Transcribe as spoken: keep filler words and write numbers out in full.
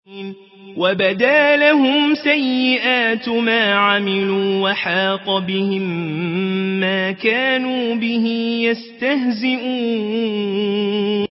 وبدا لهم سيئات ما عملوا وحاق بهم ما كانوا به يستهزئون